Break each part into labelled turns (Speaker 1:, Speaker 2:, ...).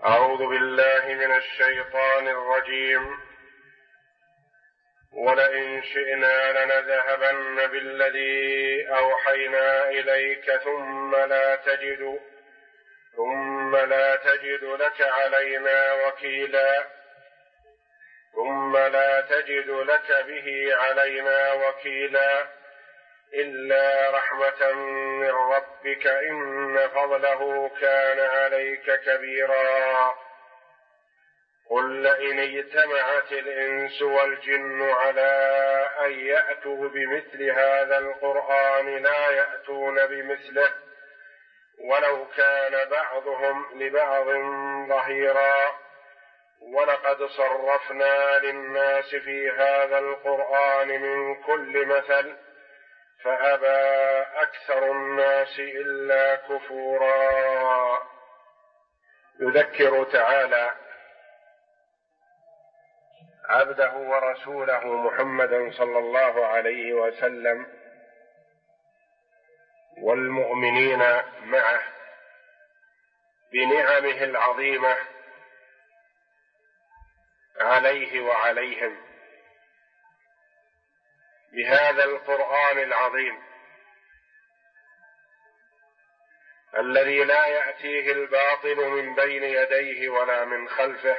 Speaker 1: أعوذ بالله من الشيطان الرجيم. ولئن شئنا لنذهبن بالذي أوحينا إليك ثم لا تجد لك به علينا وكيلا إلا رحمة من ربك إن فضله كان عليك كبيرا. قل لئن اجتمعت الإنس والجن على أن يأتوا بمثل هذا القرآن لا يأتون بمثله ولو كان بعضهم لبعض ظهيرا. ولقد صرفنا للناس في هذا القرآن من كل مثل فأبى أكثر الناس إلا كفورا. يذكر تعالى عبده ورسوله محمدا صلى الله عليه وسلم والمؤمنين معه بنعمه العظيمة عليه وعليهم بهذا القرآن العظيم الذي لا يأتيه الباطل من بين يديه ولا من خلفه،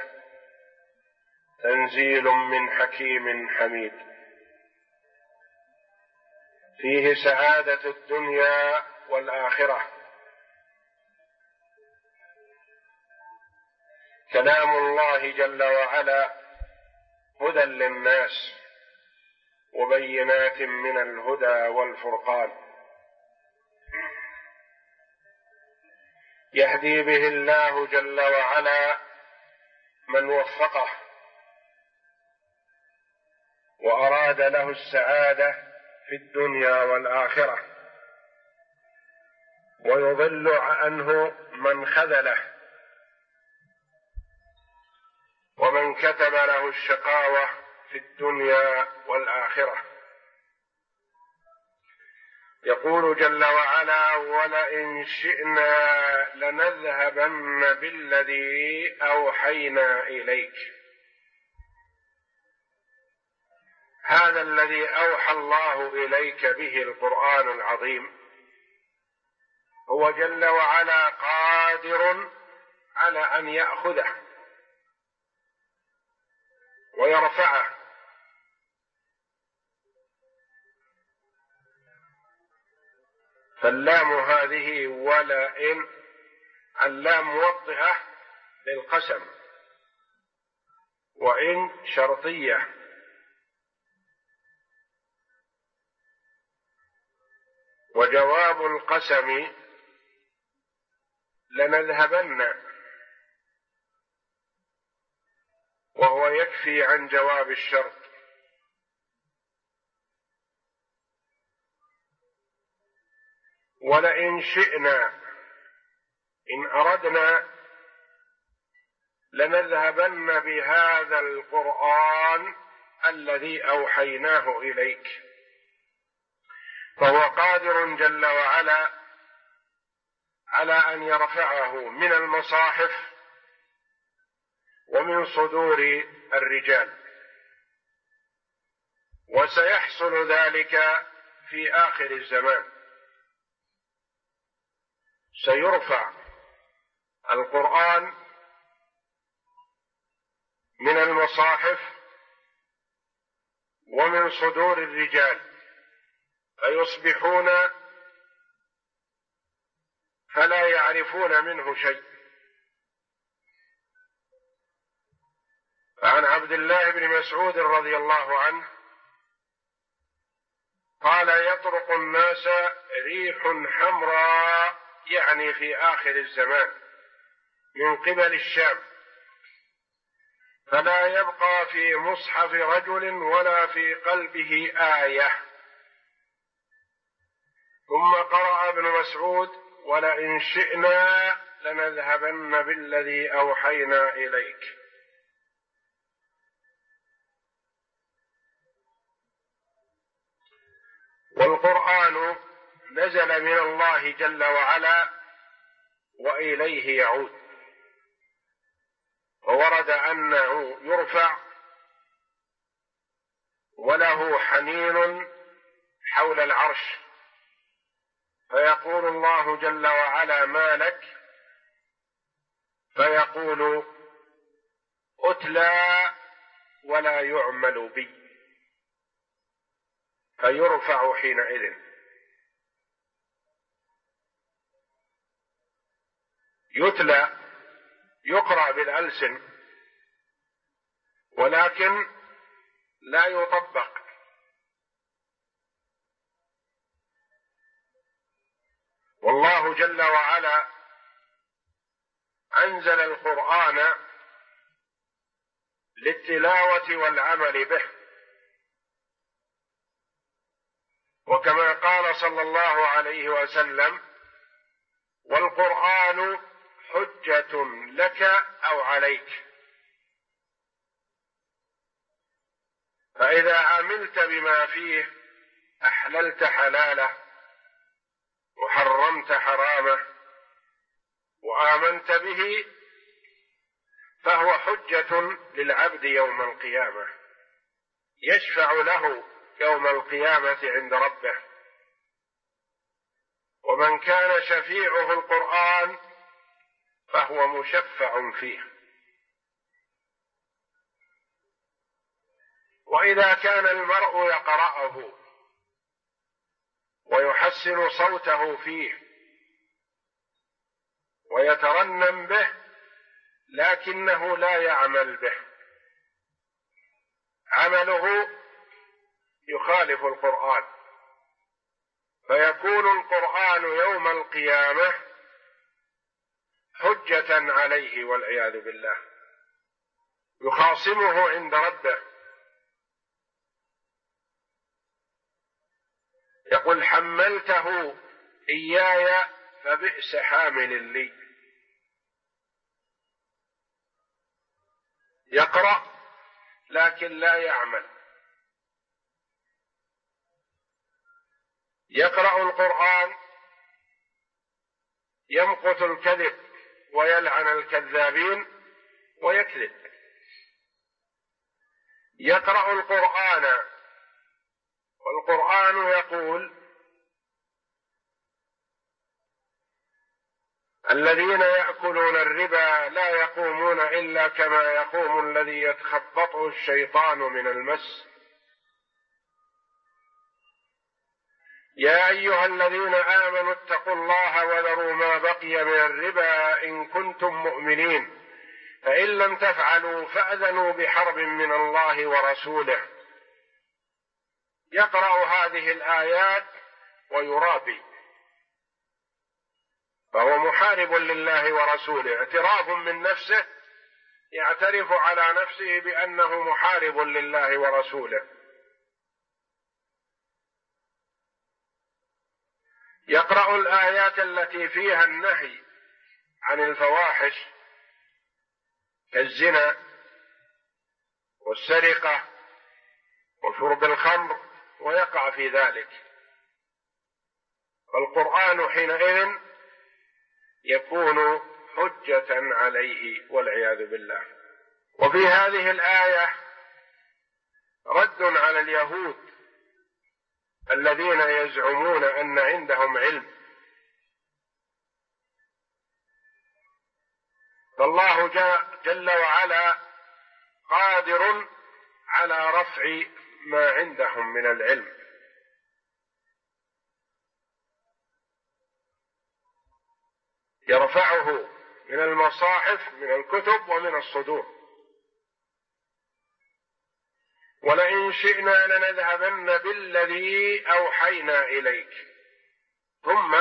Speaker 1: تنزيل من حكيم حميد، فيه سعادة الدنيا والآخرة. كلام الله جل وعلا هدى للناس وبينات من الهدى والفرقان، يهدي به الله جل وعلا من وفقه وأراد له السعادة في الدنيا والآخرة، ويضل عنه من خذله ومن كتب له الشقاوة في الدنيا والآخرة. يقول جل وعلا: ولئن شئنا لنذهبن بالذي أوحينا إليك. هذا الذي أوحى الله إليك به القرآن العظيم هو جل وعلا قادر على أن يأخذه ويرفعه، فاللام هذه ولئن اللام موضحة للقسم، وإن شرطية، وجواب القسم لنذهبن، وهو يكفي عن جواب الشرط. ولئن شئنا إن أردنا لنذهبن بهذا القرآن الذي أوحيناه إليك، فهو قادر جل وعلا على أن يرفعه من المصاحف ومن صدور الرجال، وسيحصل ذلك في آخر الزمان. سيرفع القرآن من المصاحف ومن صدور الرجال، فيصبحون فلا يعرفون منه شيء. فعن عبد الله بن مسعود رضي الله عنه قال: يطرق الناس ريح حمراء، يعني في آخر الزمان، من قبل الشام، فلا يبقى في مصحف رجل ولا في قلبه آية. ثم قرأ ابن مسعود: ولئن شئنا لنذهبن بالذي أوحينا إليك. والقرآن نزل من الله جل وعلا وإليه يعود، وورد أنه يرفع وله حنين حول العرش، فيقول الله جل وعلا: ما لك؟ فيقول: أتلى ولا يعمل بي، فيرفع حينئذ. يتلى يقرأ بالألسن ولكن لا يطبق. والله جل وعلا أنزل القرآن للتلاوة والعمل به، وكما قال صلى الله عليه وسلم: والقرآن حجة لك أو عليك. فإذا عملت بما فيه أحللت حلاله وحرمت حرامه وآمنت به، فهو حجة للعبد يوم القيامة، يشفع له يوم القيامة عند ربه. ومن كان شفيعه القرآن فهو مشفع فيه. وإذا كان المرء يقرأه ويحسن صوته فيه ويترنم به لكنه لا يعمل به، عمله يخالف القرآن، فيكون القرآن يوم القيامة حجة عليه والعياذ بالله، يخاصمه عند ربه. يقول: حملته إياي فبئس حامل لي. يقرأ لكن لا يعمل، يقرأ القرآن يمقت الكذب ويلعن الكذابين ويكذب، يقرأ القرآن والقرآن يقول: الذين يأكلون الربا لا يقومون إلا كما يقوم الذي يتخبطه الشيطان من المس. يا أيها الذين آمنوا اتقوا الله وذروا ما بقي من الربا إن كنتم مؤمنين، فإن لم تفعلوا فأذنوا بحرب من الله ورسوله. يقرأ هذه الآيات ويرابي، فهو محارب لله ورسوله، اعتراف من نفسه، يعترف على نفسه بأنه محارب لله ورسوله. يقرأ الآيات التي فيها النهي عن الفواحش كالزنا والسرقة وشرب الخمر ويقع في ذلك، فالقرآن حينئذ يكون حجة عليه والعياذ بالله. وفي هذه الآية رد على اليهود الذين يزعمون أن عندهم علم، فالله جل وعلا قادر على رفع ما عندهم من العلم، يرفعه من المصاحف من الكتب ومن الصدور. ولئن شئنا لنذهبن بالذي أوحينا إليك ثم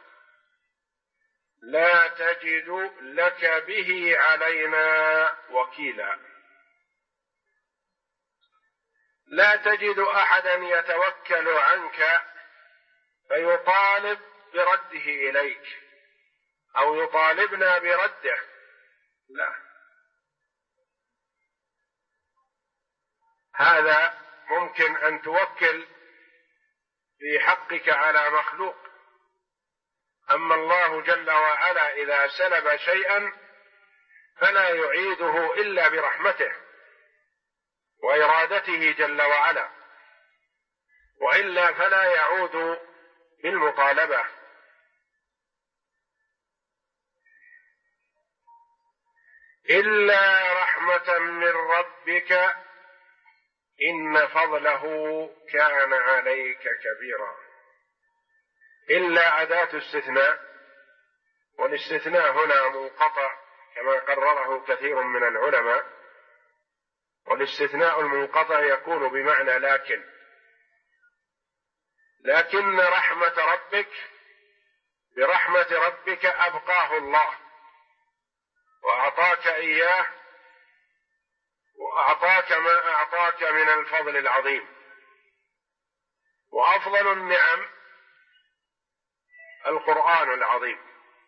Speaker 1: لا تجد لك به علينا وكيلا. لا تجد أحدا يتوكل عنك فيطالب برده إليك أو يطالبنا برده، لا، هذا ممكن أن توكل في حقك على مخلوق، أما الله جل وعلا إذا سلب شيئا فلا يعيده إلا برحمته وإرادته جل وعلا، وإلا فلا يعود بالمطالبة. إلا رحمة من ربك إن فضله كان عليك كبيرا. إلا أداة استثناء، والاستثناء هنا منقطع كما قرره كثير من العلماء، والاستثناء المنقطع يكون بمعنى لكن رحمة ربك، برحمة ربك أبقاه الله وأعطاك إياه، وأعطاك ما أعطاك من الفضل العظيم. وأفضل النعم القرآن العظيم،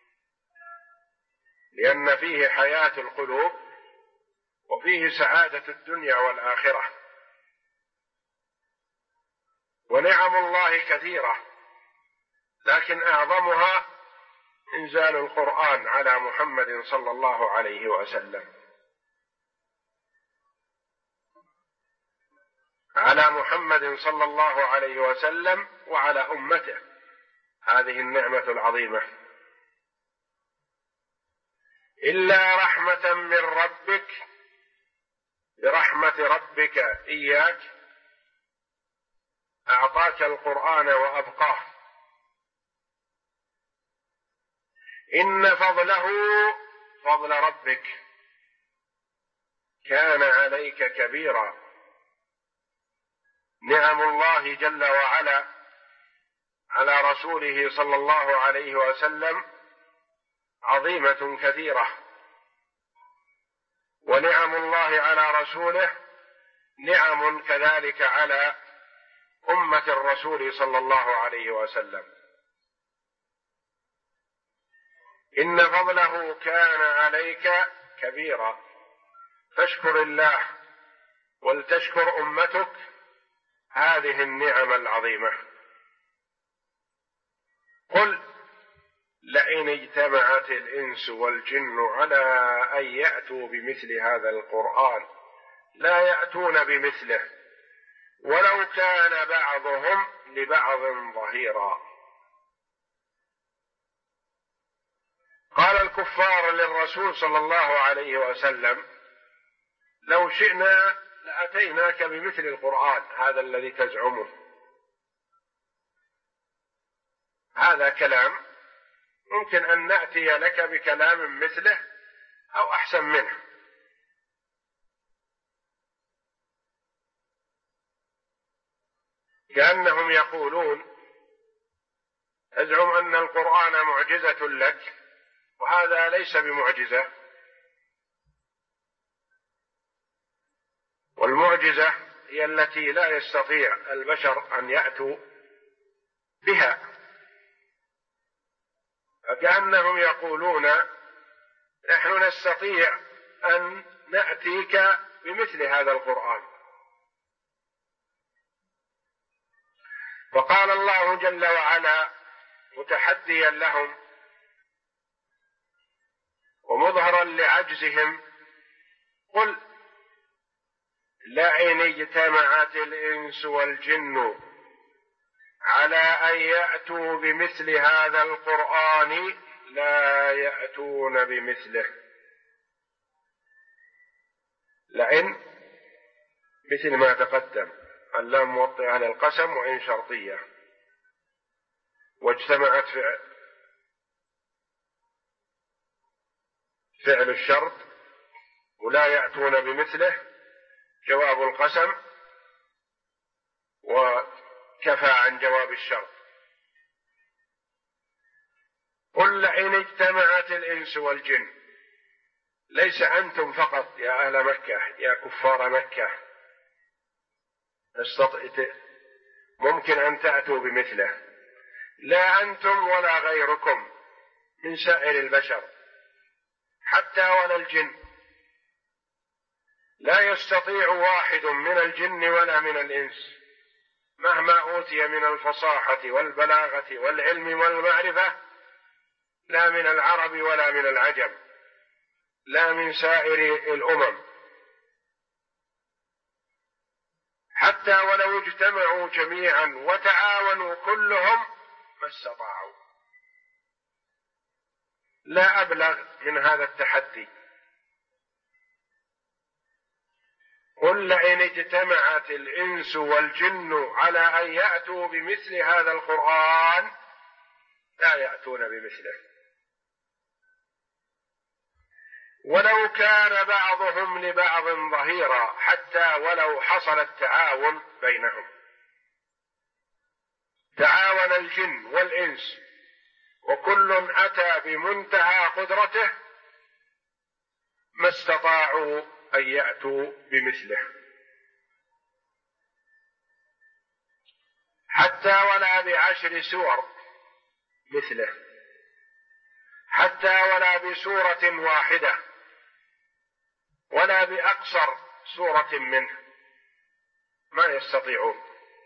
Speaker 1: لأن فيه حياة القلوب وفيه سعادة الدنيا والآخرة. ونعم الله كثيرة، لكن أعظمها إنزال القرآن على محمد صلى الله عليه وسلم، على محمد صلى الله عليه وسلم وعلى أمته، هذه النعمة العظيمة. إلا رحمة من ربك، برحمة ربك إياك أعطاك القرآن وأبقاه. إن فضله، فضل ربك، كان عليك كبيرا. نعم الله جل وعلا على رسوله صلى الله عليه وسلم عظيمة كثيرة، ونعم الله على رسوله نعم كذلك على أمة الرسول صلى الله عليه وسلم. إن فضله كان عليك كبيرا، فاشكر الله ولتشكر أمتك هذه النعم العظيمة. قل لئن اجتمعت الإنس والجن على أن يأتوا بمثل هذا القرآن لا يأتون بمثله ولو كان بعضهم لبعض ظهيرا. قال الكفار للرسول صلى الله عليه وسلم: لو شئنا لأتيناك بمثل القرآن هذا الذي تزعمه. هذا كلام ممكن أن نأتي لك بكلام مثله أو أحسن منه. كأنهم يقولون: أزعم أن القرآن معجزة لك، وهذا ليس بمعجزة، والمعجزة هي التي لا يستطيع البشر أن يأتوا بها. فكأنهم يقولون: نحن نستطيع أن نأتيك بمثل هذا القرآن. فقال الله جل وعلا متحديا لهم ومظهرا لعجزهم: قل لئن اجتمعت الإنس والجن على أن يأتوا بمثل هذا القرآن لا يأتون بمثله. لئن مثل ما تقدم، اللام موطئة للقسم وإن شرطية، واجتمعت فعل الشرط، ولا يأتون بمثله جواب القسم، وكفى عن جواب الشرط. قل لئن اجتمعت الإنس والجن، ليس أنتم فقط يا أهل مكة يا كفار مكة ممكن أن تأتوا بمثله، لا أنتم ولا غيركم من سائر البشر حتى ولا الجن. لا يستطيع واحد من الجن ولا من الإنس مهما أوتي من الفصاحة والبلاغة والعلم والمعرفة، لا من العرب ولا من العجم، لا من سائر الأمم، حتى ولو اجتمعوا جميعا وتعاونوا كلهم ما استطاعوا. لا أبلغ من هذا التحدي. قل لئن اجتمعت الإنس والجن على أن يأتوا بمثل هذا القرآن لا يأتون بمثله ولو كان بعضهم لبعض ظهيرا، حتى ولو حصل التعاون بينهم، تعاون الجن والإنس وكل أتى بمنتهى قدرته ما استطاعوا أن يأتوا بمثله، حتى ولا ب10 سور مثله، حتى ولا بسورة واحدة، ولا بأقصر سورة منه، ما يستطيعون.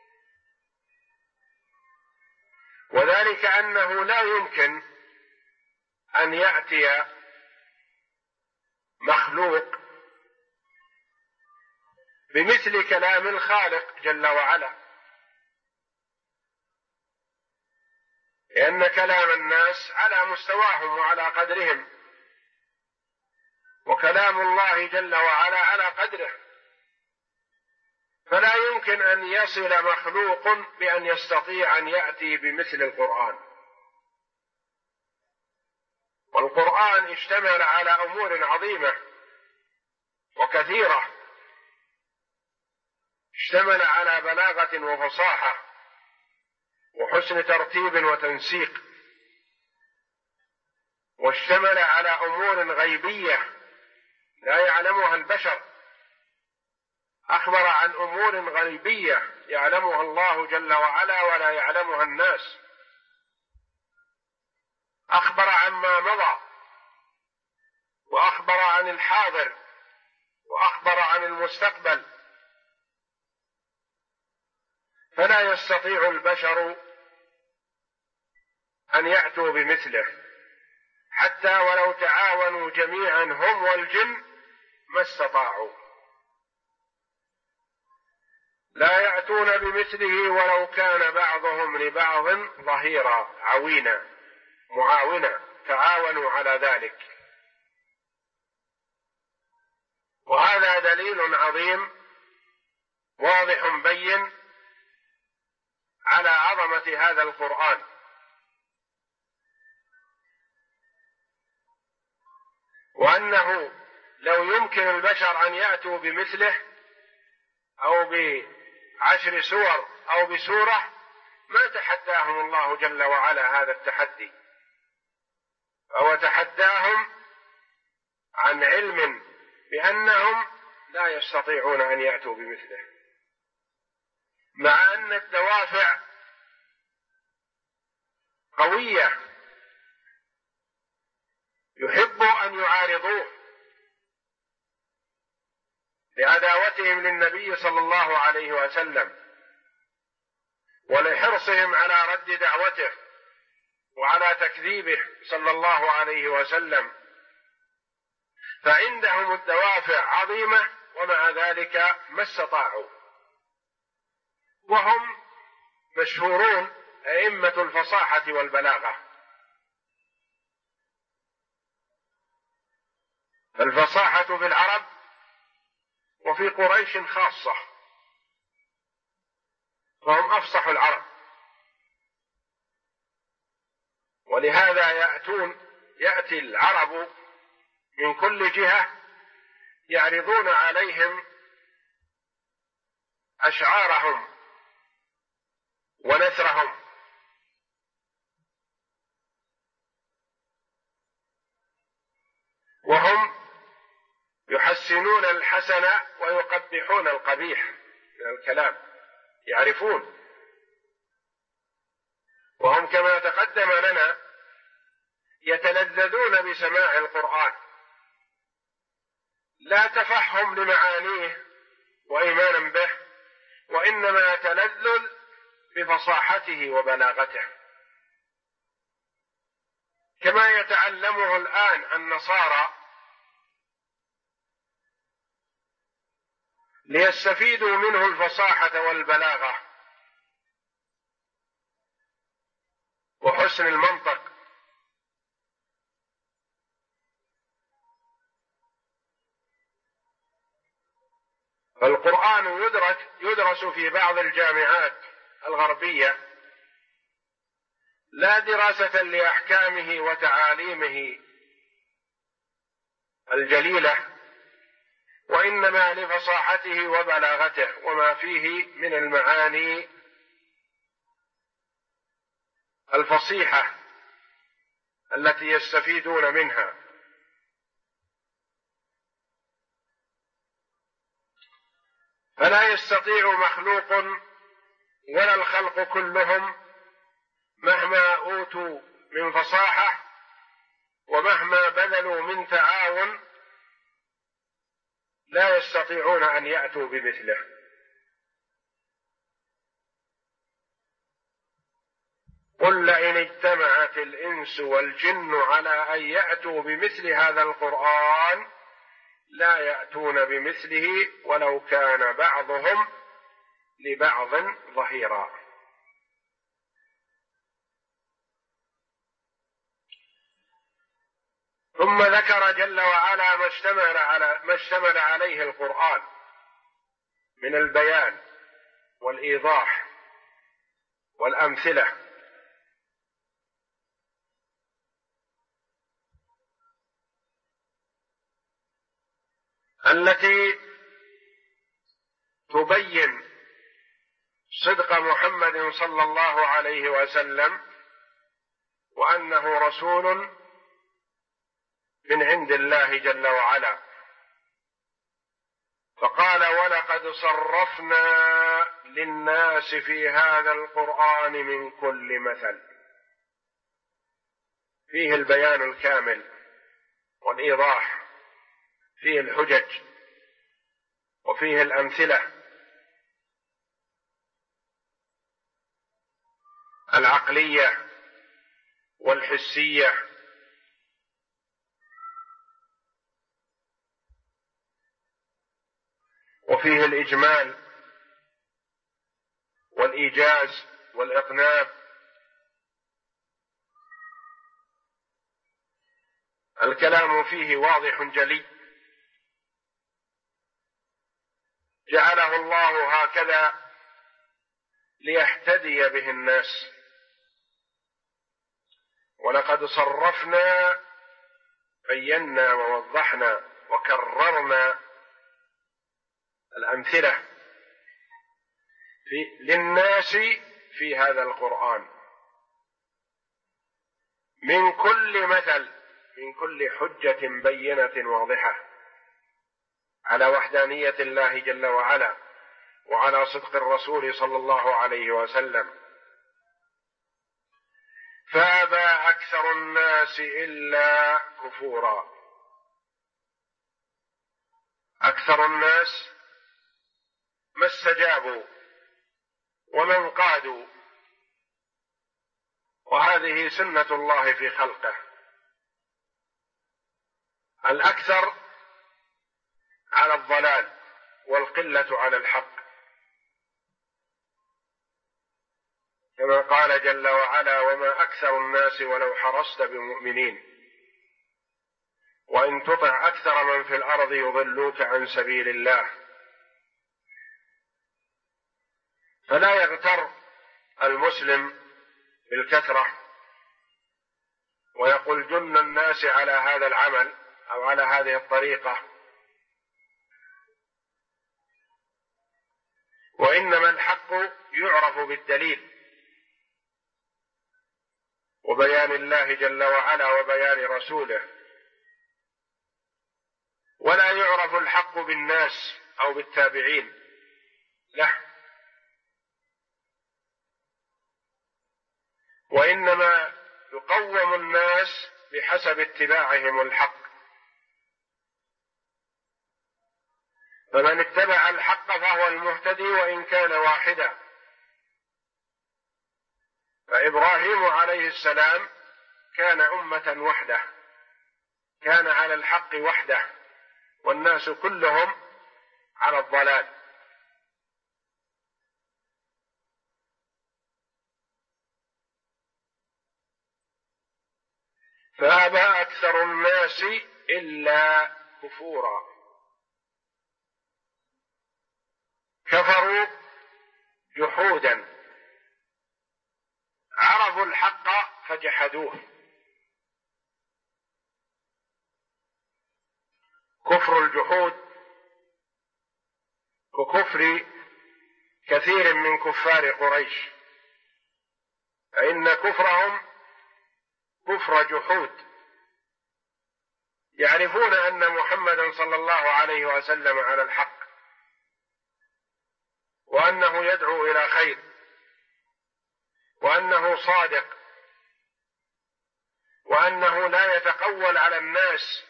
Speaker 1: وذلك أنه لا يمكن أن يأتي مخلوق بمثل كلام الخالق جل وعلا، لأن كلام الناس على مستواهم وعلى قدرهم، وكلام الله جل وعلا على قدره، فلا يمكن أن يصل مخلوق بأن يستطيع أن يأتي بمثل القرآن. والقرآن اشتمل على أمور عظيمة وكثيرة، اشتمل على بلاغة وفصاحة وحسن ترتيب وتنسيق، واشتمل على أمور غيبية لا يعلمها البشر، أخبر عن أمور غيبية يعلمها الله جل وعلا ولا يعلمها الناس، أخبر عما مضى وأخبر عن الحاضر وأخبر عن المستقبل، فلا يستطيع البشر أن يأتوا بمثله، حتى ولو تعاونوا جميعا هم والجن ما استطاعوا، لا يأتون بمثله ولو كان بعضهم لبعض ظهيرا عوينا معاونا، تعاونوا على ذلك. وهذا دليل عظيم واضح بين على عظمة هذا القرآن، وأنه لو يمكن البشر أن يأتوا بمثله أو ب10 سور أو بسورة ما تحداهم الله جل وعلا هذا التحدي، فهو تحداهم عن علم بأنهم لا يستطيعون أن يأتوا بمثله، مع أن الدوافع قوية يحب أن يعارضوه لعداوتهم للنبي صلى الله عليه وسلم ولحرصهم على رد دعوته وعلى تكذيبه صلى الله عليه وسلم، فعندهم الدوافع عظيمة ومع ذلك ما استطاعوا. وهم مشهورون أئمة الفصاحة والبلاغة، الفصاحة في العرب وفي قريش خاصة، فهم أفصح العرب، ولهذا يأتي العرب من كل جهة يعرضون عليهم أشعارهم ونثرهم، وهم يحسنون الحسن ويقبحون القبيح من الكلام، يعرفون. وهم كما تقدم لنا يتلذذون بسماع القرآن، لا تفهم لمعانيه وإيمانا به، وإنما تلذذ بفصاحته وبلاغته، كما يتعلمه الآن النصارى ليستفيدوا منه الفصاحة والبلاغة وحسن المنطق. فالقرآن يدرس في بعض الجامعات الغربية لا دراسة لأحكامه وتعاليمه الجليلة، وإنما لفصاحته وبلاغته وما فيه من المعاني الفصيحة التي يستفيدون منها. فلا يستطيع مخلوق ولا الخلق كلهم مهما أوتوا من فصاحة ومهما بذلوا من تعاون لا يستطيعون أن يأتوا بمثله. قل لئن اجتمعت الإنس والجن على أن يأتوا بمثل هذا القرآن لا يأتون بمثله ولو كان بعضهم لبعض ظهيرا. ثم ذكر جل وعلا ما اشتمل عليه القرآن من البيان والإيضاح والأمثلة التي تبين صدق محمد صلى الله عليه وسلم وأنه رسول من عند الله جل وعلا. فقال ولقد صرفنا للناس في هذا القرآن من كل مثل، فيه البيان الكامل والإيضاح، فيه الحجج وفيه الأمثلة العقلية والحسية وفيه الإجمال والإيجاز والإقناع. الكلام فيه واضح جلي، جعله الله هكذا ليهتدي به الناس. ولقد صرفنا، بينا ووضحنا وكررنا الأمثلة للناس في هذا القرآن من كل مثل، من كل حجة بينة واضحة على وحدانية الله جل وعلا وعلى صدق الرسول صلى الله عليه وسلم. فأبى أكثر الناس إلا كفورا. أكثر الناس ما استجابوا وما انقادوا، وهذه سنة الله في خلقه. الأكثر على الضلال والقلة على الحق، كما قال جل وعلا وما أكثر الناس ولو حرصت بمؤمنين وإن تطع أكثر من في الأرض يضلوك عن سبيل الله. فلا يغتر المسلم بالكثرة ويقول جن الناس على هذا العمل أو على هذه الطريقة، وإنما الحق يعرف بالدليل وبيان الله جل وعلا وبيان رسوله، ولا يعرف الحق بالناس أو بالتابعين له، وإنما يقوم الناس بحسب اتباعهم الحق. فمن اتبع الحق فهو المهتدي وإن كان واحدا. فإبراهيم عليه السلام كان أمة وحده، كان على الحق وحده، والناس كلهم على الضلال. فأبى أكثر الناس إلا كفورا. كفروا جحودا، عرفوا الحق فجحدوه. كفر الجحود ككفر كثير من كفار قريش، فإن كفرهم كفر جحود، يعرفون أن محمدا صلى الله عليه وسلم على الحق، وأنه يدعو إلى خير، وأنه صادق، وأنه لا يتقول على الناس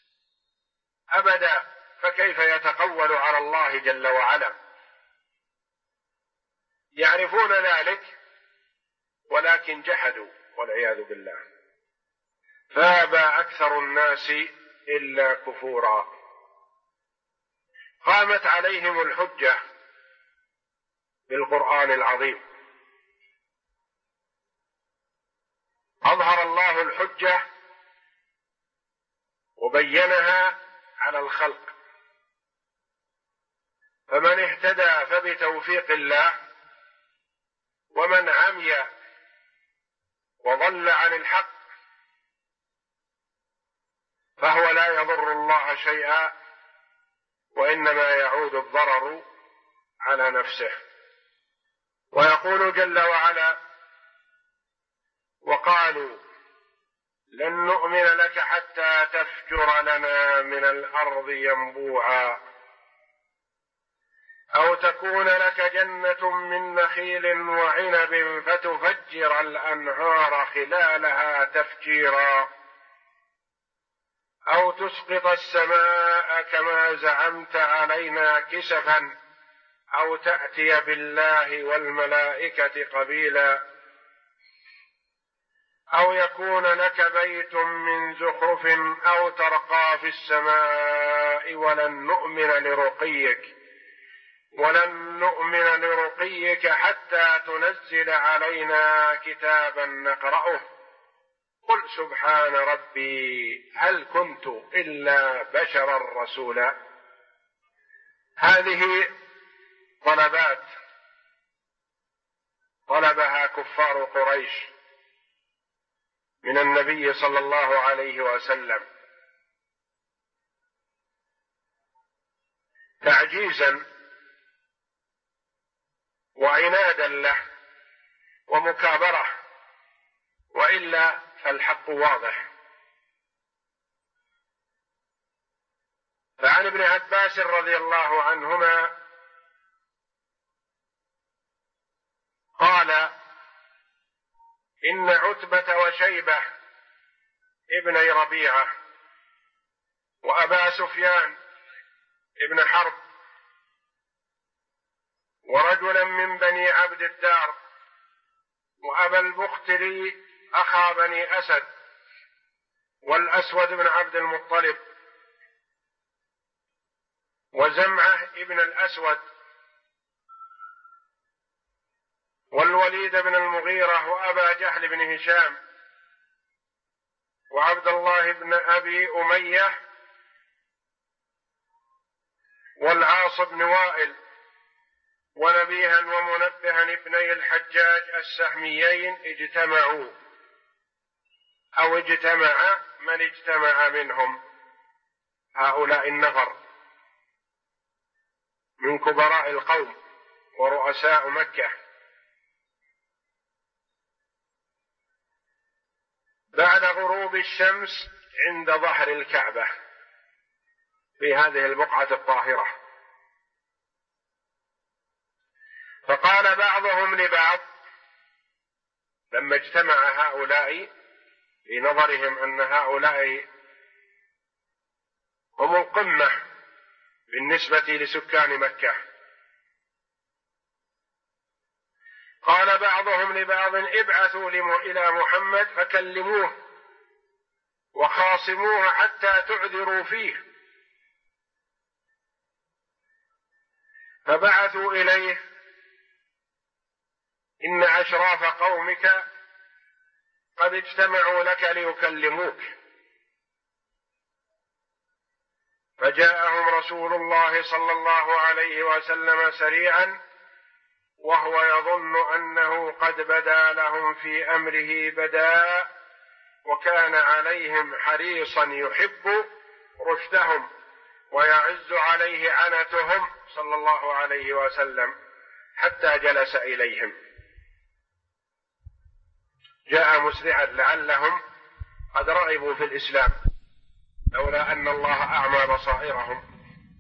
Speaker 1: أبدا، فكيف يتقول على الله جل وعلا؟ يعرفون ذلك ولكن جحدوا والعياذ بالله. فأبى أكثر الناس إلا كفورا. قامت عليهم الحجة بالقرآن العظيم، أظهر الله الحجة وبينها على الخلق، فمن اهتدى فبتوفيق الله، ومن عمي وضل عن الحق فهو لا يضر الله شيئا، وإنما يعود الضرر على نفسه. ويقول جل وعلا: وقالوا لن نؤمن لك حتى تفجر لنا من الأرض ينبوعا، أو تكون لك جنة من نخيل وعنب فتفجر الأنهار خلالها تفجيرا، أو تسقط السماء كما زعمت علينا كسفا، أو تأتي بالله والملائكة قبيلا، أو يكون لك بيت من زخرف أو ترقى في السماء ولن نؤمن لرقيك حتى تنزل علينا كتابا نقرأه، قل سبحان ربي هل كنت إلا بشرا رسولا. هذه طلبات طلبها كفار قريش من النبي صلى الله عليه وسلم تعجيزا وعنادا له ومكابرة، وإلا فالحق واضح. فعن ابن عباس رضي الله عنهما قال: إن عتبة وشيبة ابني ربيعة وأبا سفيان ابن حرب ورجلا من بني عبد الدار وأبا البختري أخا بني أسد والأسود بن عبد المطلب وزمعة ابن الأسود والوليد بن المغيرة وأبا جهل بن هشام وعبد الله بن أبي أمية والعاص بن وائل ونبيها ومنبها ابني الحجاج السهميين اجتمعوا، أو اجتمع من اجتمع منهم، هؤلاء النفر من كبراء القوم ورؤساء مكة، بعد غروب الشمس عند ظهر الكعبة في هذه البقعة الطاهرة. فقال بعضهم لبعض لما اجتمع هؤلاء في نظرهم أن هؤلاء هم القمة بالنسبة لسكان مكة، قال بعضهم لبعض: ابعثوا إلى محمد فكلموه وخاصموه حتى تعذروا فيه. فبعثوا إليه: إن أشراف قومك قد اجتمعوا لك ليكلموك. فجاءهم رسول الله صلى الله عليه وسلم سريعا وهو يظن أنه قد بدا لهم في أمره بداء، وكان عليهم حريصا يحب رشدهم ويعز عليه عنتهم صلى الله عليه وسلم، حتى جلس إليهم. جاء مسرعا لعلهم قد رغبوا في الإسلام لولا أن الله أعمى بصائرهم.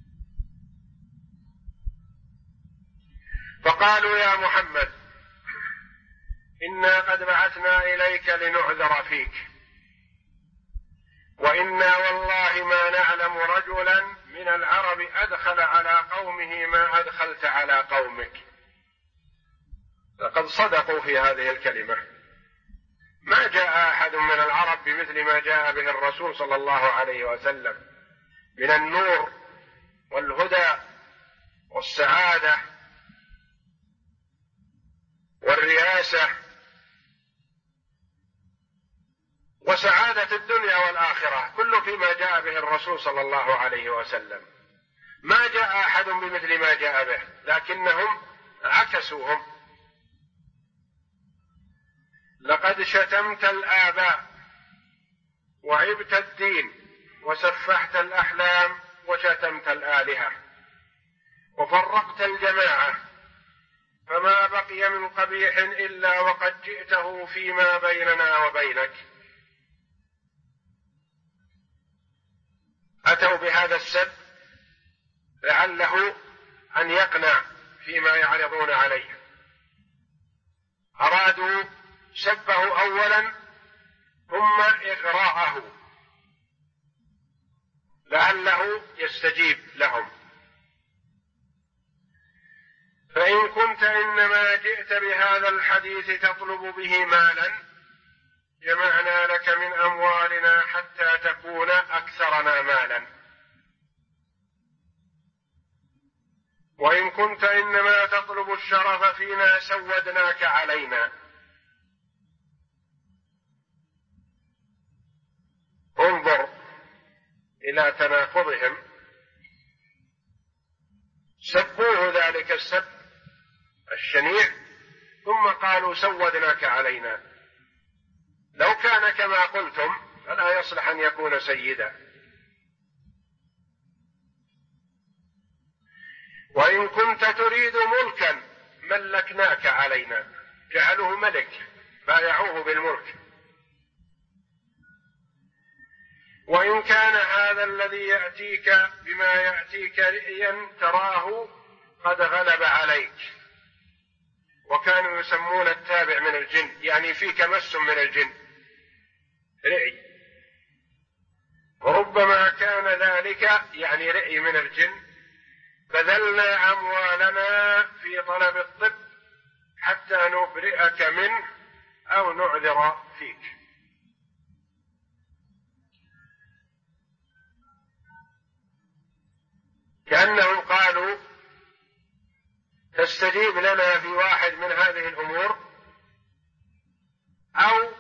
Speaker 1: فقالوا يا محمد إنا قد بعثنا إليك لنعذر فيك، وإنا والله ما نعلم رجلا من العرب أدخل على قومه ما أدخلت على قومك. لقد صدقوا في هذه الكلمة. ما جاء أحد من العرب بمثل ما جاء به الرسول صلى الله عليه وسلم من النور والهدى والسعادة والرياسة وسعادة الدنيا والآخرة، كله فيما جاء به الرسول صلى الله عليه وسلم. ما جاء أحد بمثل ما جاء به، لكنهم عكسوهم. لقد شتمت الآباء وعبت الدين وسفحت الأحلام وشتمت الآلهة وفرقت الجماعة، فما بقي من قبيح إلا وقد جئته فيما بيننا وبينك. أتوا بهذا السب لعله أن يقنع فيما يعرضون عليه. أرادوا سبه أولا ثم إغراءه لعله يستجيب لهم. فإن كنت إنما جئت بهذا الحديث تطلب به مالا جمعنا لك من أموالنا حتى تكون أكثرنا مالا، وإن كنت إنما تطلب الشرف فينا سودناك علينا. انظر إلى تناقضهم. سبوه ذلك السب الشنيع ثم قالوا سودناك علينا. لو كان كما قلتم فلا يصلح أن يكون سيدا. وإن كنت تريد ملكا ملكناك علينا، جعلوه ملك، بايعوه بالملك. وإن كان هذا الذي يأتيك بما يأتيك رئيا تراه قد غلب عليك. وكانوا يسمون التابع من الجن، يعني فيك مس من الجن، رئي. وربما كان ذلك يعني رئي من الجن. بذلنا أموالنا في طلب الطب حتى نبرئك منه أو نعذر فيك. كأنهم قالوا تستجيب لنا في واحد من هذه الأمور أو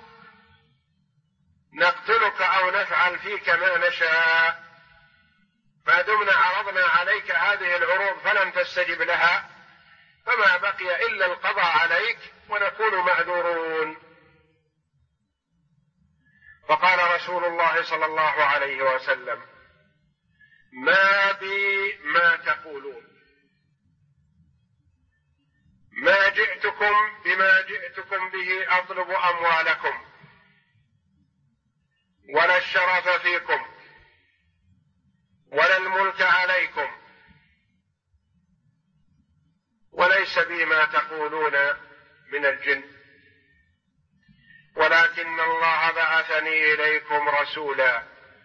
Speaker 1: نقتلك أو نفعل فيك ما نشاء. ما دمنا عرضنا عليك هذه العروض فلم تستجب لها فما بقي إلا القضاء عليك ونكون معذورون. فقال رسول الله صلى الله عليه وسلم ما بي ما تقولون، ما جئتكم بما جئتكم به أطلب أموالكم ولا الشرف فيكم ولا الملك عليكم، وليس بي ما تقولون من الجن، ولكن الله بعثني إليكم رسولا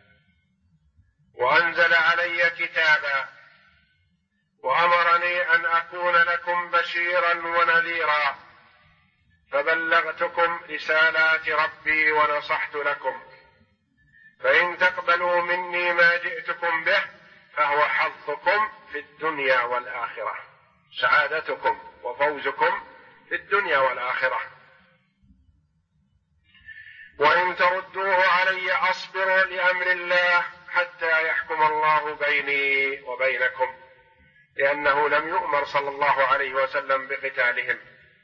Speaker 1: وأنزل علي كتابا وأمرني أن أكون لكم بشيرا ونذيرا، فبلغتكم رسالات ربي ونصحت لكم، فإن تقبلوا مني ما جئتكم به فهو حظكم في الدنيا والآخرة، سعادتكم وفوزكم في الدنيا والآخرة. وإن تردوه علي أصبر لأمر الله حتى يحكم الله بيني وبينكم، لأنه لم يؤمر صلى الله عليه وسلم بقتالهم،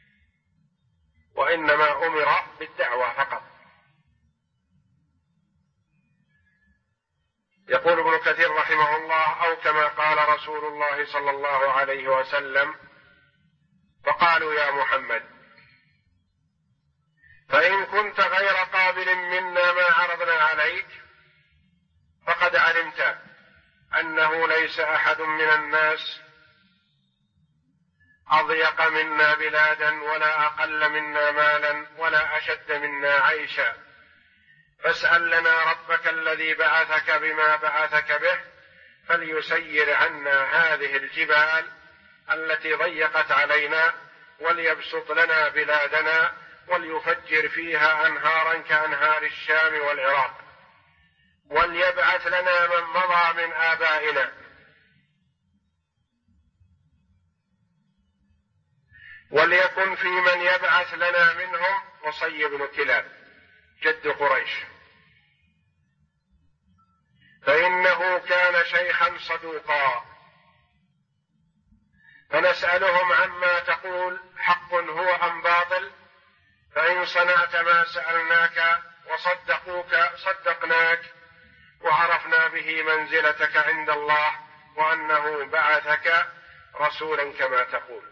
Speaker 1: وإنما أمر بالدعوة فقط. يقول ابن كثير رحمه الله: أو كما قال رسول الله صلى الله عليه وسلم: فقالوا يا محمد فإن كنت غير قابل منا ما عرضنا عليك فقد علمت أنه ليس أحد من الناس أضيق منا بلادا ولا أقل منا مالا ولا أشد منا عيشا، فاسأل لنا ربك الذي بعثك بما بعثك به فليسير عنا هذه الجبال التي ضيقت علينا وليبسط لنا بلادنا وليفجر فيها أنهارا كأنهار الشام والعراق، وليبعث لنا من مضى من آبائنا وليكن في من يبعث لنا منهم قصي بن كلاب جد قريش، فإنه كان شيخا صدوقا، فنسألهم عما تقول حق هو أم باطل، فإن صنعت ما سألناك وصدقوك صدقناك وعرفنا به منزلتك عند الله وأنه بعثك رسولا كما تقول،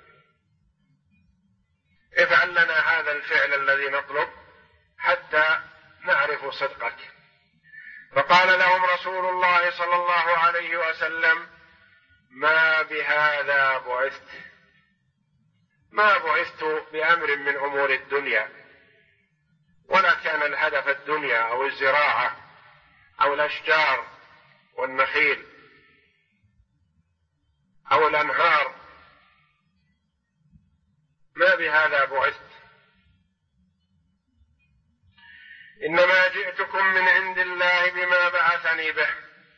Speaker 1: افعل لنا هذا الفعل الذي نطلب حتى نعرف صدقك. فقال لهم رسول الله صلى الله عليه وسلم: ما بهذا بعثت، ما بعثت بأمر من أمور الدنيا، ولا كان الهدف الدنيا أو الزراعة أو الأشجار والنخيل أو الأنهار، ما بهذا بعثت، إنما جئتكم من عند الله بما بعثني به،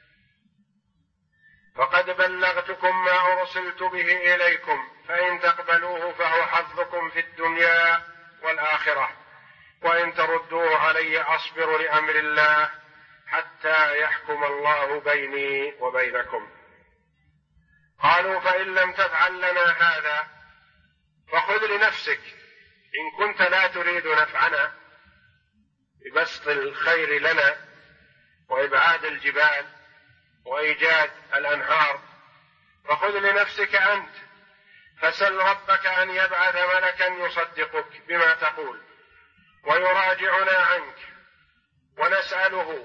Speaker 1: فقد بلغتكم ما أرسلت به إليكم، فإن تقبلوه فهو حظكم في الدنيا والآخرة، وإن تردوه علي أصبر لأمر الله حتى يحكم الله بيني وبينكم. قالوا: فإن لم تفعل لنا هذا فخذ لنفسك، إن كنت لا تريد نفعنا ببسط الخير لنا وإبعاد الجبال وإيجاد الأنهار، فخذ لنفسك أنت، فسل ربك أن يبعث ملكا يصدقك بما تقول ويراجعنا عنك ونسأله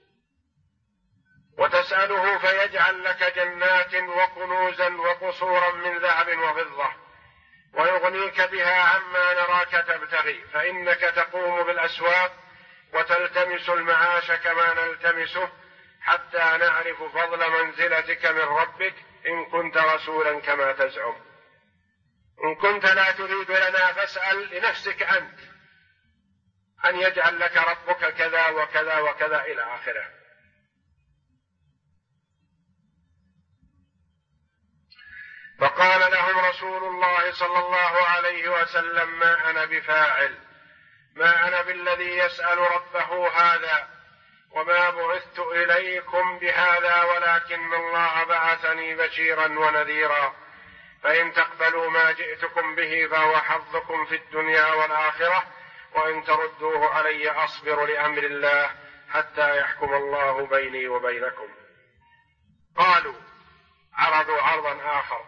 Speaker 1: وتسأله فيجعل لك جنات وكنوزا وقصورا من ذهب وفضة ويغنيك بها عما نراك تبتغي، فإنك تقوم بالأسواق وتلتمس المعاش كما نلتمسه حتى نعرف فضل منزلتك من ربك إن كنت رسولا كما تزعم. إن كنت لا تريد لنا فاسأل لنفسك أنت أن يجعل لك ربك كذا وكذا وكذا إلى آخره. فقال لهم رسول الله صلى الله عليه وسلم: ما أنا بفاعل، ما أنا بالذي يسأل ربه هذا، وما بعثت إليكم بهذا، ولكن الله بعثني بشيرا ونذيرا، فإن تقبلوا ما جئتكم به فهو حظكم في الدنيا والآخرة، وإن تردوه علي أصبر لأمر الله حتى يحكم الله بيني وبينكم. قالوا: عرضوا عرضا آخر: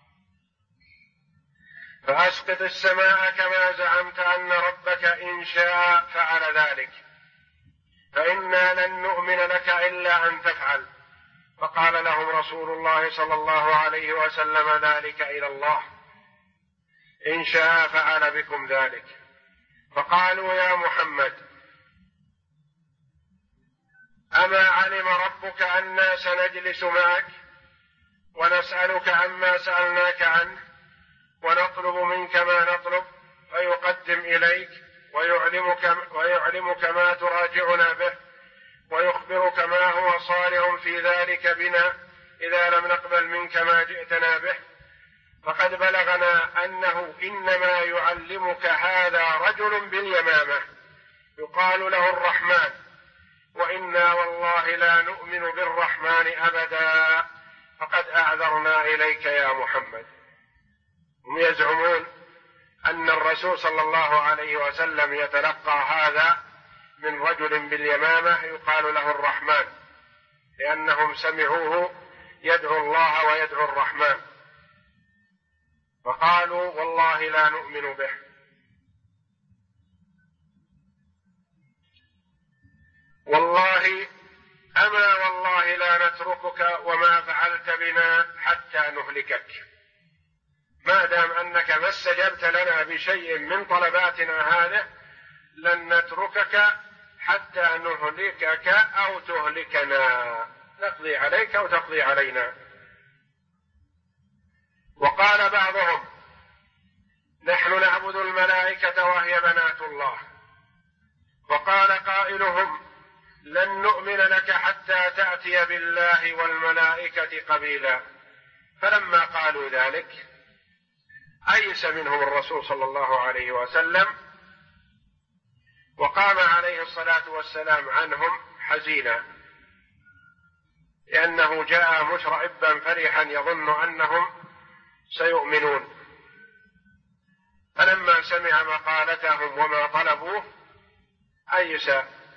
Speaker 1: فأسقط السماء كما زعمت أن ربك إن شاء فعل ذلك، فإنا لن نؤمن لك إلا أن تفعل. فقال لهم رسول الله صلى الله عليه وسلم: ذلك إلى الله، إن شاء فعل بكم ذلك. فقالوا: يا محمد أما علم ربك أنا سنجلس معك ونسألك عما سألناك عنه ونطلب منك ما نطلب، فيقدم إليك ويعلمك ما تراجعنا به ويخبرك ما هو صالح في ذلك بنا إذا لم نقبل منك ما جئتنا به؟ فقد بلغنا أنه إنما يعلمك هذا رجل باليمامة يقال له الرحمن، وإنا والله لا نؤمن بالرحمن أبدا فقد أعذرنا إليك يا محمد. هم يزعمون أن الرسول صلى الله عليه وسلم يتلقى هذا من رجل باليمامة يقال له الرحمن، لأنهم سمعوه يدعو الله ويدعو الرحمن، فقالوا والله لا نؤمن به. والله أما والله لا نتركك وما فعلت بنا حتى نهلكك، ما دام أنك ما استجبت لنا بشيء من طلباتنا هذه لن نتركك حتى نهلكك أو تهلكنا، نقضي عليك أو تقضي علينا. وقال بعضهم نحن نعبد الملائكة وهي بنات الله، وقال قائلهم لن نؤمن لك حتى تأتي بالله والملائكة قبيلا. فلما قالوا ذلك أيس منهم الرسول صلى الله عليه وسلم، وقام عليه الصلاة والسلام عنهم حزينا، لأنه جاء مشرئبا فرحا يظن أنهم سيؤمنون. فلما سمع مقالتهم وما طلبوه أيس،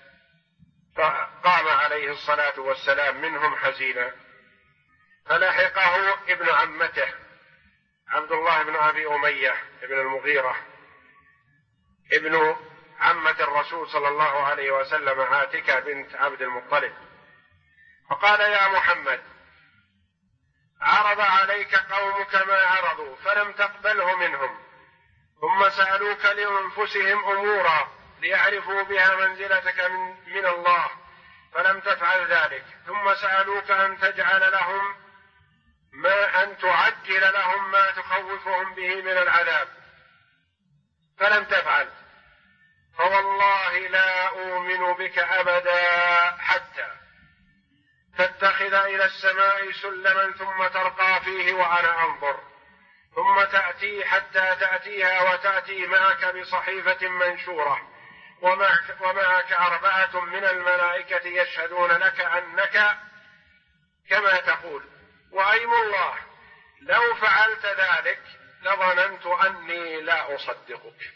Speaker 1: فقام عليه الصلاة والسلام منهم حزينا. فلحقه ابن عمته عبد الله بن أبي أمية ابن المغيرة ابن عمة الرسول صلى الله عليه وسلم عاتكة بنت عبد المطلب، فقال يا محمد عرض عليك قومك ما عرضوا فلم تقبله منهم، ثم سألوك لأنفسهم أمورا ليعرفوا بها منزلتك من الله فلم تفعل ذلك، ثم سألوك أن تجعل لهم أن تعجل لهم ما تخوفهم به من العذاب فلم تفعل، فوالله لا أؤمن بك أبدا حتى تتخذ إلى السماء سلما ثم ترقى فيه وأنا أنظر، ثم تأتي حتى تأتيها وتأتي معك بصحيفة منشورة ومعك 4 من الملائكة يشهدون لك أنك كما تقول، وأيم الله لو فعلت ذلك لظننت أني لا أصدقك.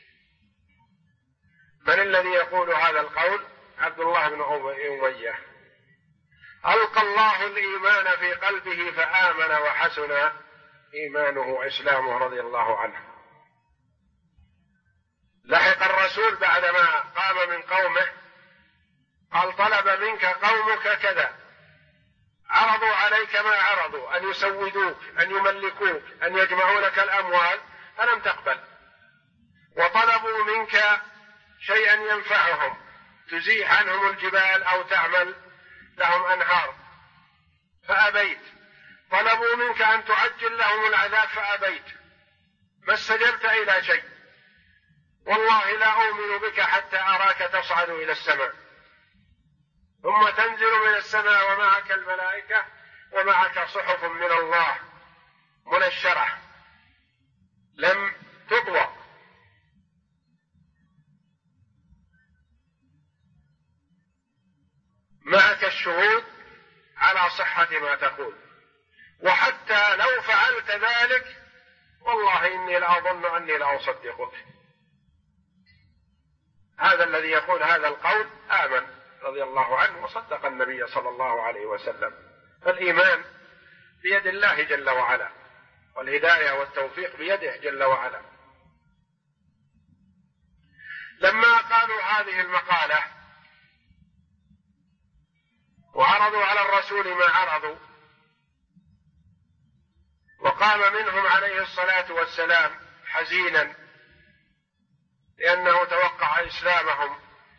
Speaker 1: من الذي يقول هذا القول؟ عبد الله بن أمية. ألقى الله الإيمان في قلبه فآمن وحسن إيمانه إسلامه رضي الله عنه. لحق الرسول بعدما قام من قومه قال طلب منك قومك كذا، عرضوا عليك ما عرضوا، أن يسودوك، أن يملكوك، أن يجمعوا لك الأموال فلم تقبل، وطلبوا منك شيئا ينفعهم، تزيح عنهم الجبال أو تعمل لهم أنهار فأبيت، طلبوا منك أن تعجل لهم العذاب فأبيت، ما استجبت إلى شيء، والله لا أؤمن بك حتى أراك تصعد إلى السماء ثم تنزل من السماء ومعك الملائكة ومعك صحف من الله منشرة لم تطوى، معك الشهود على صحة ما تقول، وحتى لو فعلت ذلك والله إني لأظن أني لا أصدقك. هذا الذي يقول هذا القول آمن رضي الله عنه وصدق النبي صلى الله عليه وسلم. فالإيمان بيد الله جل وعلا، والهداية والتوفيق بيده جل وعلا. لما قالوا هذه المقالة وعرضوا على الرسول ما عرضوا، وقام منهم عليه الصلاة والسلام حزينا لأنه توقع إسلامهم،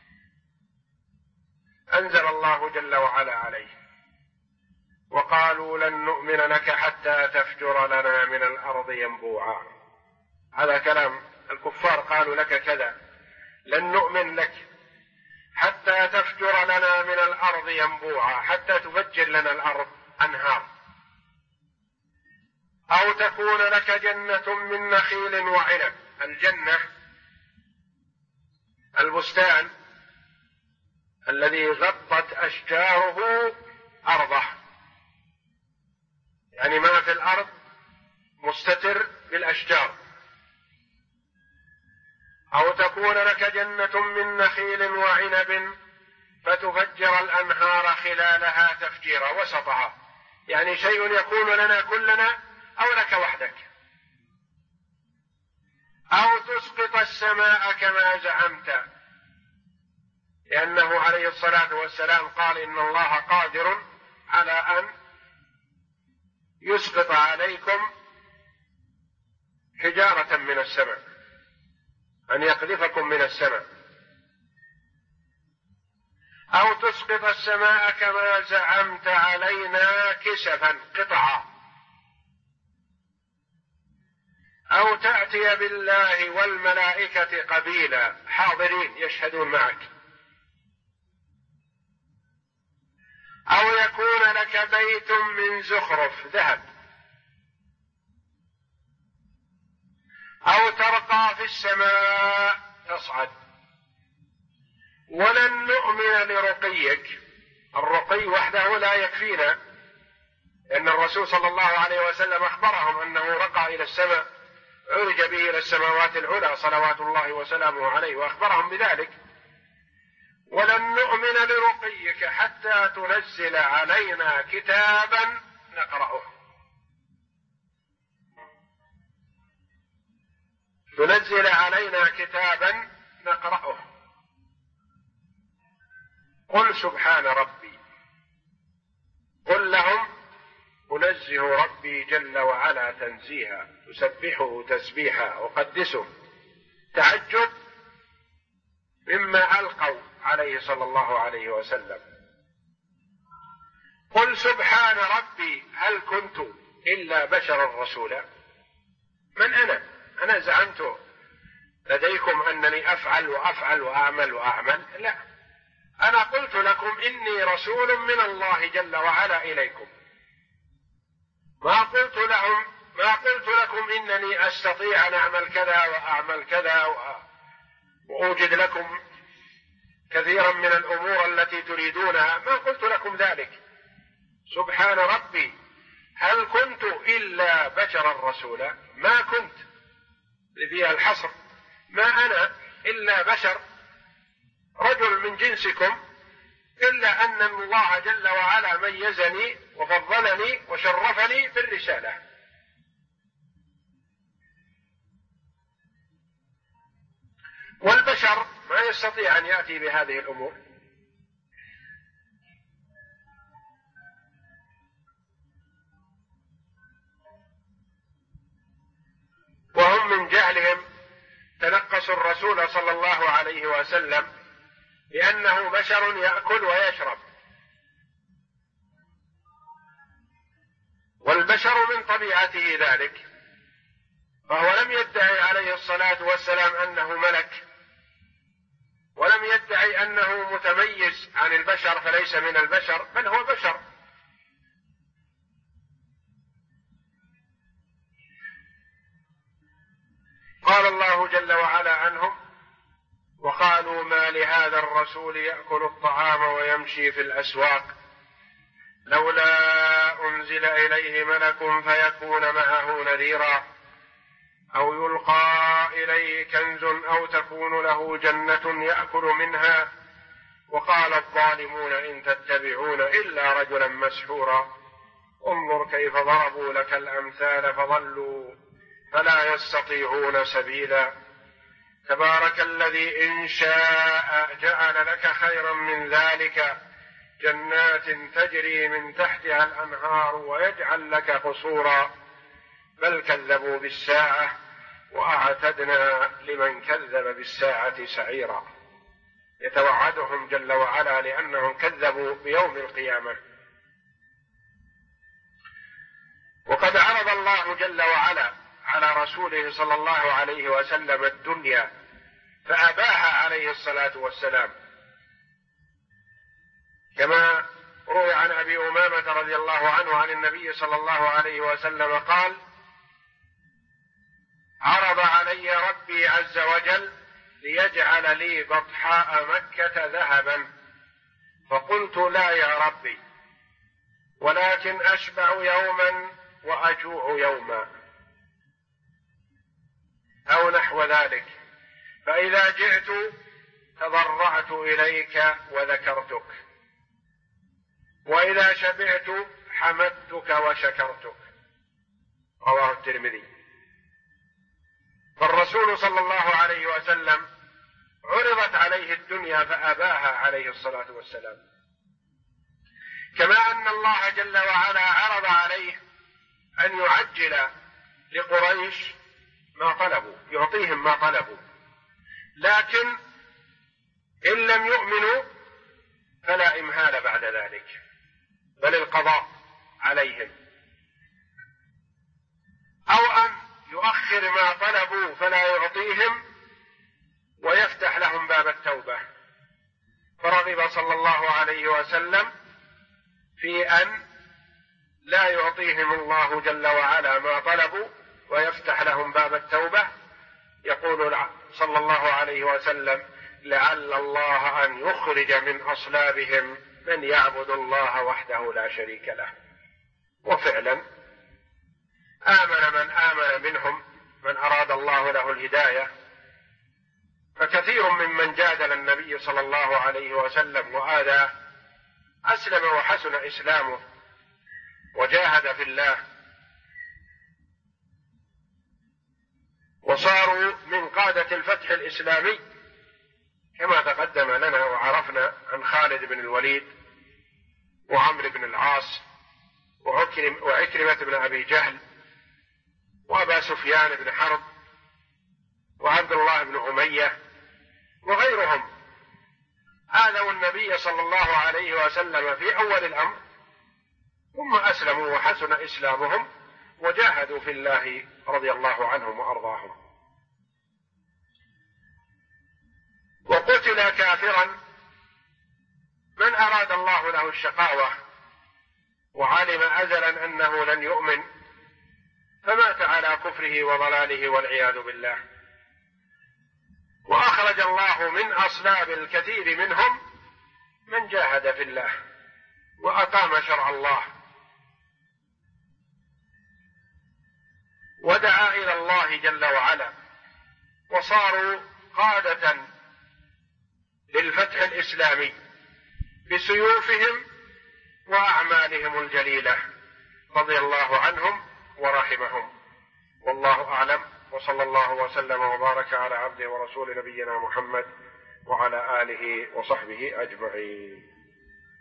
Speaker 1: أنزل الله جل وعلا عليه وقالوا لن نؤمن لك حتى تفجر لنا من الأرض ينبوعا. هذا كلام الكفار، قالوا لك كذا، لن نؤمن لك حتى تفجر لنا من الأرض ينبوعا، حتى تفجر لنا الأرض أنهار، أو تكون لك جنة من نخيل وعنب. الجنة البستان الذي غطت أشجاره أرضه، يعني ما في الأرض مستتر بالأشجار. أو تكون لك جنة من نخيل وعنب فتفجر الأنهار خلالها تفجيرا، وسطها، يعني شيء يكون لنا كلنا أو لك وحدك. أو تسقط السماء كما زعمت، لأنه عليه الصلاة والسلام قال إن الله قادر على أن يسقط عليكم حجارة من السماء، أن يقذفكم من السماء. أو تسقط السماء كما زعمت علينا كسفا قطعا. أو تأتي بالله والملائكة قبيلا، حاضرين يشهدون معك. أو يكون لك بيت من زخرف ذهب. أو ترقى في السماء تصعد. ولن نؤمن لرقيك، الرقي وحده لا يكفينا، لأن الرسول صلى الله عليه وسلم أخبرهم أنه رقى إلى السماء، عرج به إلى السماوات العلى صلوات الله وسلامه عليه، وأخبرهم بذلك. ولن نؤمن لرقيك حتى تنزل علينا كتابا نقرأه. تنزل علينا كتابا نقرأه. قل سبحان ربي، قل لهم أنزه ربي جل وعلا تنزيها، أسبحه تسبيحا، أقدسه تعجب مما ألقوا عليه صلى الله عليه وسلم. قل سبحان ربي هل كنت إلا بشرا رسولا. من أنا زعمت لديكم أنني أفعل وأفعل وأعمل، لا، أنا قلت لكم إني رسول من الله جل وعلا إليكم. ما قلت لكم إنني أستطيع أن أعمل كذا وأعمل كذا وأوجد لكم كثيرا من الأمور التي تريدونها، ما قلت لكم ذلك. سبحان ربي هل كنت إلا بشرا رسولا، ما كنت فيها الحصر، ما أنا إلا بشر رجل من جنسكم، إلا أن الله جل وعلا ميزني وفضلني وشرفني بالرسالة. والبشر ما يستطيع أن يأتي بهذه الأمور. وهم من جهلهم تنقصوا الرسول صلى الله عليه وسلم لأنه بشر يأكل ويشرب، والبشر من طبيعته ذلك، فهو لم يدعي عليه الصلاة والسلام أنه ملك، ولم يدعي أنه متميز عن البشر فليس من البشر، بل هو بشر. قال الله جل وعلا عنهم: وقالوا ما لهذا الرسول يأكل الطعام ويمشي في الأسواق لولا أنزل إليه ملك فيكون معه نذيرا أو يلقى إليه كنز أو تكون له جنة يأكل منها وقال الظالمون إن تتبعون إلا رجلا مسحورا انظر كيف ضربوا لك الأمثال فضلوا فلا يستطيعون سبيلا تبارك الذي إن شاء جعل لك خيرا من ذلك جنات تجري من تحتها الأنهار ويجعل لك قصورا بل كذبوا بالساعة وأعتدنا لمن كذب بالساعة سعيرا. يتوعدهم جل وعلا لأنهم كذبوا بيوم القيامة. وقد عرض الله جل وعلا على رسوله صلى الله عليه وسلم الدنيا فأباها عليه الصلاة والسلام، كما روي عن أبي أمامة رضي الله عنه عن النبي صلى الله عليه وسلم قال: عرض علي ربي عز وجل ليجعل لي بطحاء مكة ذهبا فقلت لا يا ربي، ولكن أشبع يوما وأجوع يوما أو نحو ذلك، فإذا جئت تضرعت إليك وذكرتك، وإذا شبعت حمدتك وشكرتك. رواه الترمذي. فالرسول صلى الله عليه وسلم عرضت عليه الدنيا فأباها عليه الصلاة والسلام، كما أن الله جل وعلا عرض عليه أن يعجل لقريش ما طلبوا، يعطيهم ما طلبوا، لكن إن لم يؤمنوا فلا إمهال بعد ذلك، بل القضاء عليهم، أو أن يؤخر ما طلبوا فلا يعطيهم ويفتح لهم باب التوبة. فرغب صلى الله عليه وسلم في أن لا يعطيهم الله جل وعلا ما طلبوا ويفتح لهم باب التوبة. يقول صلى الله عليه وسلم: لعل الله أن يخرج من أصلابهم من يعبد الله وحده لا شريك له. وفعلا آمن من آمن منهم من أراد الله له الهداية، فكثير ممن جادل النبي صلى الله عليه وسلم وآذاه أسلم وحسن إسلامه وجاهد في الله، وصاروا من قادة الفتح الإسلامي، كما تقدم لنا وعرفنا عن خالد بن الوليد وعمرو بن العاص وعكرمة بن أبي جهل وأبا سفيان بن حرب وعبد الله بن أمية وغيرهم، آذوا النبي صلى الله عليه وسلم في أول الأمر، ثم أسلموا وحسن إسلامهم وجاهدوا في الله رضي الله عنهم وأرضاهم. وقتل كافرا من أراد الله له الشقاوة وعلم أزلا أنه لن يؤمن، فمات على كفره وضلاله والعياذ بالله. وأخرج الله من أصلاب الكثير منهم من جاهد في الله وأقام شرع الله ودعا إلى الله جل وعلا، وصاروا قادة للفتح الإسلامي بسيوفهم وأعمالهم الجليلة، رضي الله عنهم ورحمهم. والله أعلم، وصلى الله وسلم وبارك على عبده ورسول نبينا محمد وعلى آله وصحبه أجمعين.